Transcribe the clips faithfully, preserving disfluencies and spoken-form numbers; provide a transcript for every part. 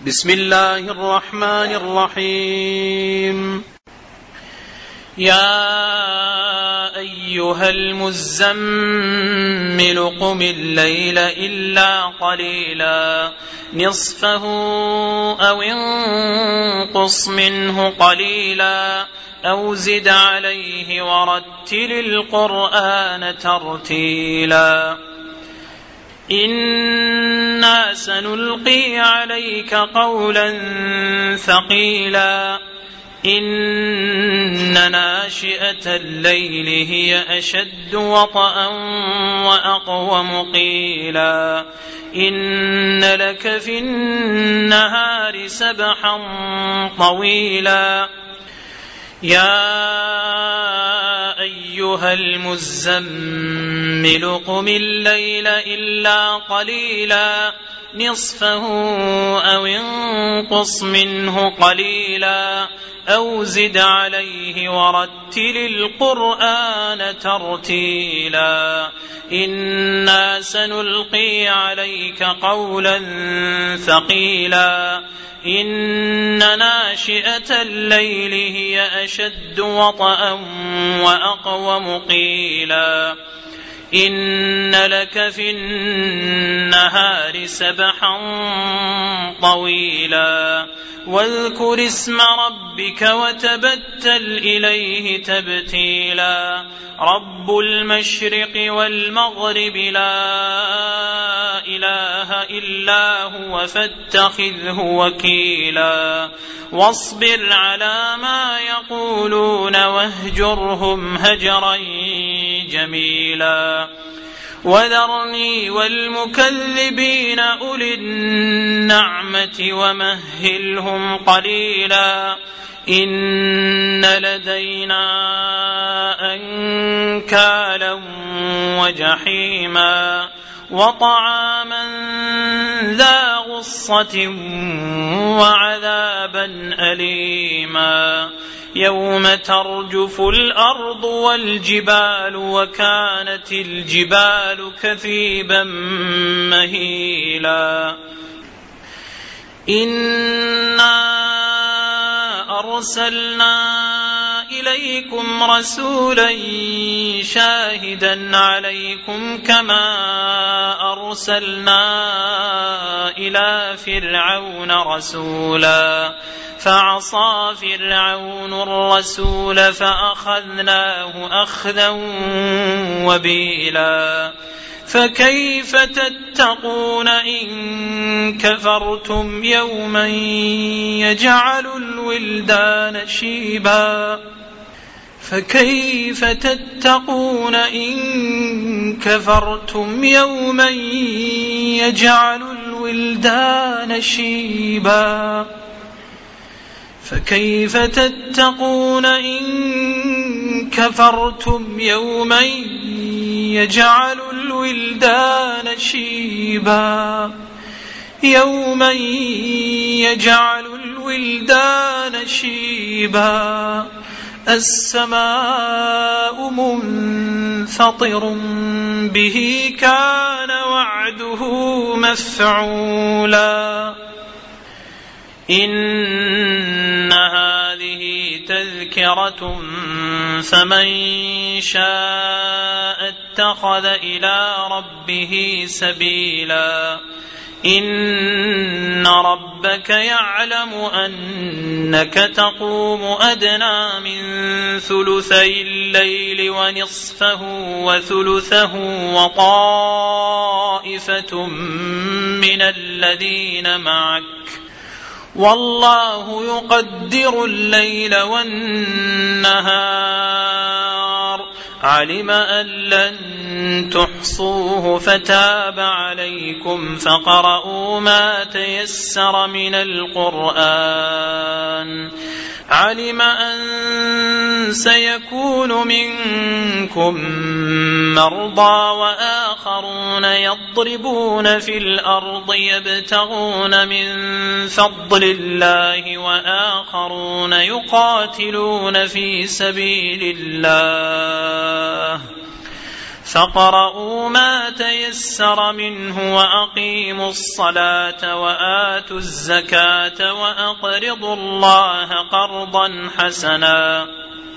بسم الله الرحمن الرحيم. يا أيها المزمل قم الليل إلا قليلا نصفه أو انقص منه قليلا أو زد عليه ورتل القرآن ترتيلا إنا سنلقي عليك قولا ثقيلا إن ناشئة الليل هي أشد وطئا وأقوم قيلا إن لك في النهار سبحا طويلا يا أيها المزمل قم الليل إلا قليلا نصفه أو انقص منه قليلا أو زد عليه ورتل القرآن ترتيلا إنا سنلقي عليك قولا ثقيلا إن ناشئة الليل هي أشد وطئا وأقوم قيلا إن لك في النهار سبحا طويلا واذكر اسم ربك وتبتل إليه تبتيلا رب المشرق والمغرب لا إله إلا هو فاتخذه وكيلا واصبر على ما يقولون واهجرهم هجرا جميلا وذرني والمكذبين أولي النعمة ومهلهم قليلا إن لدينا أنكالا وجحيما وطعاما ذا غصة وعذابا أليما يوم ترجف الأرض والجبال وكانت الجبال كثيبا مهيلا إنا أرسلنا إليكم رسولا شاهدا عليكم كما أرسلنا إلى فرعون رسولا فعصى فرعون الرسول فأخذناه أخذا وبيلا فكيف تتقون إن كفرتم يوما يجعل الولدان شيبا فكيف تتقون إن كفرتم يوما يجعل الولدان شيبا فكيف تتقون إن كفرتم يوما يجعل الولدان شيبا يوما يجعل الولدان شيبا السماء منفطر به كان وعده مفعولا إن هذه تذكرة فمن شاء اتخذ إلى ربه سبيلا إن ربك يعلم أنك تقوم أدنى من ثلثي الليل ونصفه وثلثه وطائفة من الذين معك والله يقدر الليل والنهار علم أن لن تحصوه فتاب عليكم فقرؤوا ما تيسر من القرآن علم أن سيكون منكم مرضى وآخرون يضربون في الأرض يبتغون من فضل الله وآخرون يقاتلون في سبيل الله فاقرؤوا ما تيسر منه وأقيموا الصلاة وآتوا الزكاة وأقرضوا الله قرضا حسنا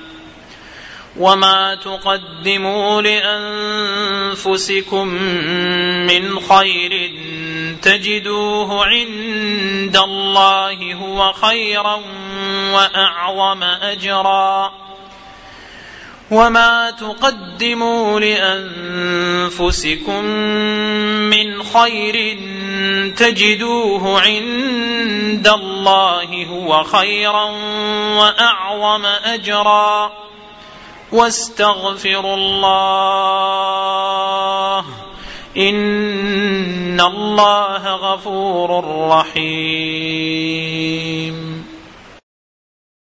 وما تقدموا لأنفسكم من خير تجدوه عند الله هو خيرا وأعظم أجرا وما تقدموا لأنفسكم من خير تجدوه عند الله هو خيرا وأعظم أجرا واستغفروا الله إن الله غفور رحيم.